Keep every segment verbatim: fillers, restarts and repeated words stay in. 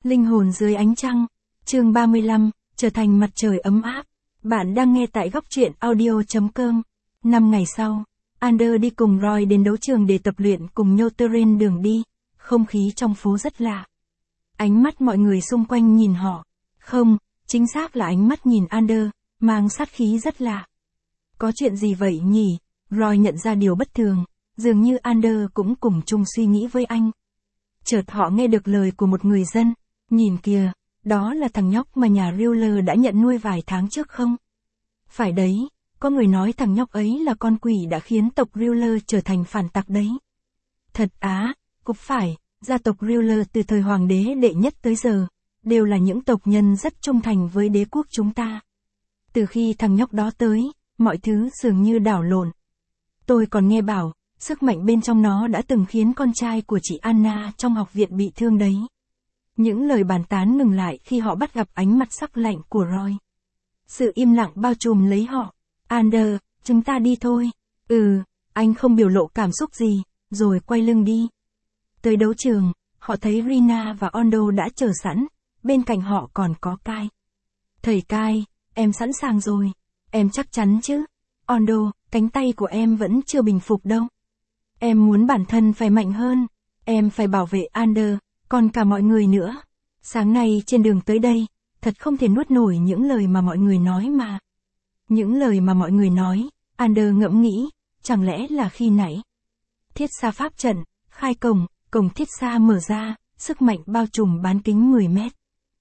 Linh hồn dưới ánh trăng, chương ba mươi lăm, trở thành mặt trời ấm áp. Bạn đang nghe tại góc truyện audio chấm com. Năm ngày sau, Ander đi cùng Roy đến đấu trường để tập luyện cùng nhau trên đường đi. Không khí trong phố rất lạ. Ánh mắt mọi người xung quanh nhìn họ. Không, chính xác là ánh mắt nhìn Ander, mang sát khí rất lạ. Có chuyện gì vậy nhỉ? Roy nhận ra điều bất thường, dường như Ander cũng cùng chung suy nghĩ với anh. Chợt họ nghe được lời của một người dân. Nhìn kìa, đó là thằng nhóc mà nhà Ruler đã nhận nuôi vài tháng trước không? Phải đấy, có người nói thằng nhóc ấy là con quỷ đã khiến tộc Ruler trở thành phản tặc đấy. Thật á, cũng phải, gia tộc Ruler từ thời hoàng đế đệ nhất tới giờ, đều là những tộc nhân rất trung thành với đế quốc chúng ta. Từ khi thằng nhóc đó tới, mọi thứ dường như đảo lộn. Tôi còn nghe bảo, sức mạnh bên trong nó đã từng khiến con trai của chị Anna trong học viện bị thương đấy. Những lời bàn tán ngừng lại khi họ bắt gặp ánh mặt sắc lạnh của Roy. Sự im lặng bao trùm lấy họ. Ander, chúng ta đi thôi. Ừ, anh không biểu lộ cảm xúc gì, rồi quay lưng đi. Tới đấu trường, họ thấy Rina và Ondo đã chờ sẵn, bên cạnh họ còn có Kai. Thầy Kai, em sẵn sàng rồi. Em chắc chắn chứ. Ondo, cánh tay của em vẫn chưa bình phục đâu. Em muốn bản thân phải mạnh hơn. Em phải bảo vệ Ander, còn cả mọi người nữa. Sáng nay trên đường tới đây, thật không thể nuốt nổi những lời mà mọi người nói mà. Những lời mà mọi người nói, Ander ngẫm nghĩ, chẳng lẽ là khi nãy. Thiết xa pháp trận, khai cổng, cổng thiết xa mở ra, sức mạnh bao trùm bán kính mười mét.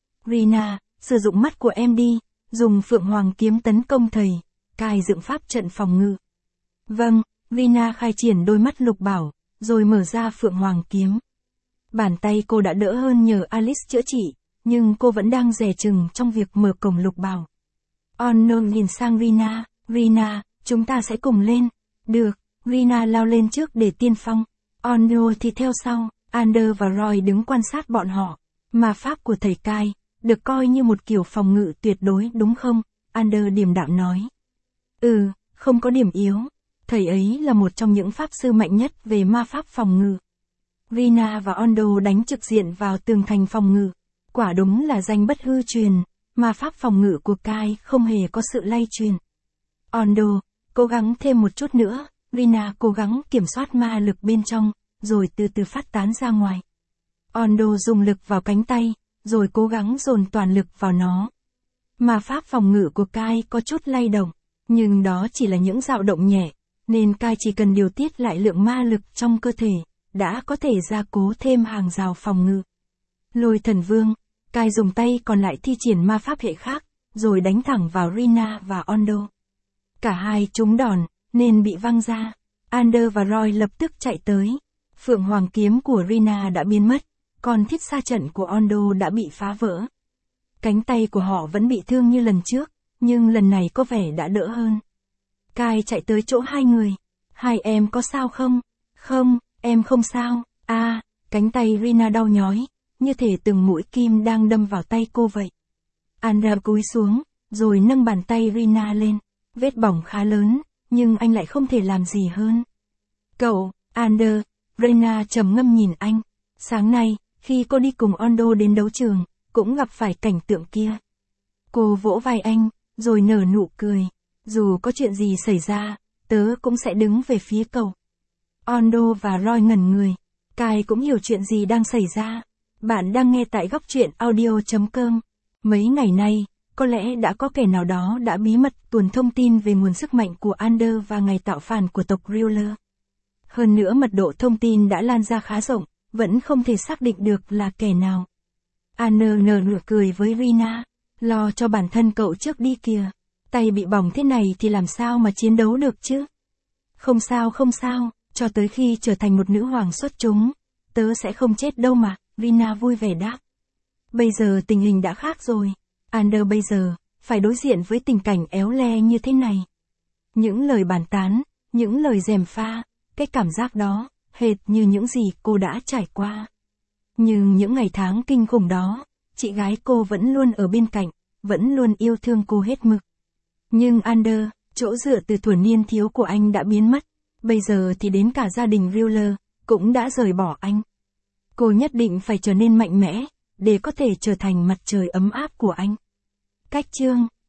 Rina, sử dụng mắt của em đi, dùng phượng hoàng kiếm tấn công thầy, cài dựng pháp trận phòng ngự. Vâng, Rina khai triển đôi mắt lục bảo, rồi mở ra phượng hoàng kiếm. Bàn tay cô đã đỡ hơn nhờ Alice chữa trị, nhưng cô vẫn đang dè chừng trong việc mở cổng lục bảo. Onno nhìn sang Rina, Rina, chúng ta sẽ cùng lên. Được, Rina lao lên trước để tiên phong. Onno thì theo sau, Ander và Roy đứng quan sát bọn họ. Ma pháp của thầy Kai, được coi như một kiểu phòng ngự tuyệt đối đúng không? Ander điềm đạm nói. Ừ, không có điểm yếu. Thầy ấy là một trong những pháp sư mạnh nhất về ma pháp phòng ngự. Rina và Ondo đánh trực diện vào tường thành phòng ngự. Quả đúng là danh bất hư truyền, ma pháp phòng ngự của Kai không hề có sự lay truyền. Ondo, cố gắng thêm một chút nữa. Rina cố gắng kiểm soát ma lực bên trong, rồi từ từ phát tán ra ngoài. Ondo dùng lực vào cánh tay, rồi cố gắng dồn toàn lực vào nó. Ma pháp phòng ngự của Kai có chút lay động, nhưng đó chỉ là những dao động nhẹ, nên Kai chỉ cần điều tiết lại lượng ma lực trong cơ thể, đã có thể gia cố thêm hàng rào phòng ngự. Lôi thần vương, Kai dùng tay còn lại thi triển ma pháp hệ khác, rồi đánh thẳng vào Rina và Ondo. Cả hai trúng đòn, nên bị văng ra. Ander và Roy lập tức chạy tới. Phượng hoàng kiếm của Rina đã biến mất, còn thiết xa trận của Ondo đã bị phá vỡ. Cánh tay của họ vẫn bị thương như lần trước, nhưng lần này có vẻ đã đỡ hơn. Kai chạy tới chỗ hai người. Hai em có sao không? Không, em không sao. À, cánh tay Rina đau nhói, như thể từng mũi kim đang đâm vào tay cô vậy. Ander cúi xuống, rồi nâng bàn tay Rina lên. Vết bỏng khá lớn, nhưng anh lại không thể làm gì hơn. Cậu, Ander, Rina trầm ngâm nhìn anh. Sáng nay, khi cô đi cùng Ondo đến đấu trường, cũng gặp phải cảnh tượng kia. Cô vỗ vai anh, rồi nở nụ cười. Dù có chuyện gì xảy ra, tớ cũng sẽ đứng về phía cậu. Ondo và Roy ngẩn người. Kai cũng hiểu chuyện gì đang xảy ra. Bạn đang nghe tại góc truyện audio chấm com. Mấy ngày nay, có lẽ đã có kẻ nào đó đã bí mật tuồn thông tin về nguồn sức mạnh của Ander và ngày tạo phản của tộc Ruler. Hơn nữa mật độ thông tin đã lan ra khá rộng, vẫn không thể xác định được là kẻ nào. Ander nở nụ cười với Rina. Lo cho bản thân cậu trước đi kìa. Tay bị bỏng thế này thì làm sao mà chiến đấu được chứ? Không sao không sao, cho tới khi trở thành một nữ hoàng xuất chúng, tớ sẽ không chết đâu mà, Rina vui vẻ đáp. Bây giờ tình hình đã khác rồi. Ander bây giờ, phải đối diện với tình cảnh éo le như thế này. Những lời bàn tán, những lời gièm pha, cái cảm giác đó, hệt như những gì cô đã trải qua. Nhưng những ngày tháng kinh khủng đó, chị gái cô vẫn luôn ở bên cạnh, vẫn luôn yêu thương cô hết mực. Nhưng Ander, chỗ dựa từ thuở niên thiếu của anh đã biến mất, bây giờ thì đến cả gia đình Ruler, cũng đã rời bỏ anh. Cô nhất định phải trở nên mạnh mẽ, để có thể trở thành mặt trời ấm áp của anh. Cách chương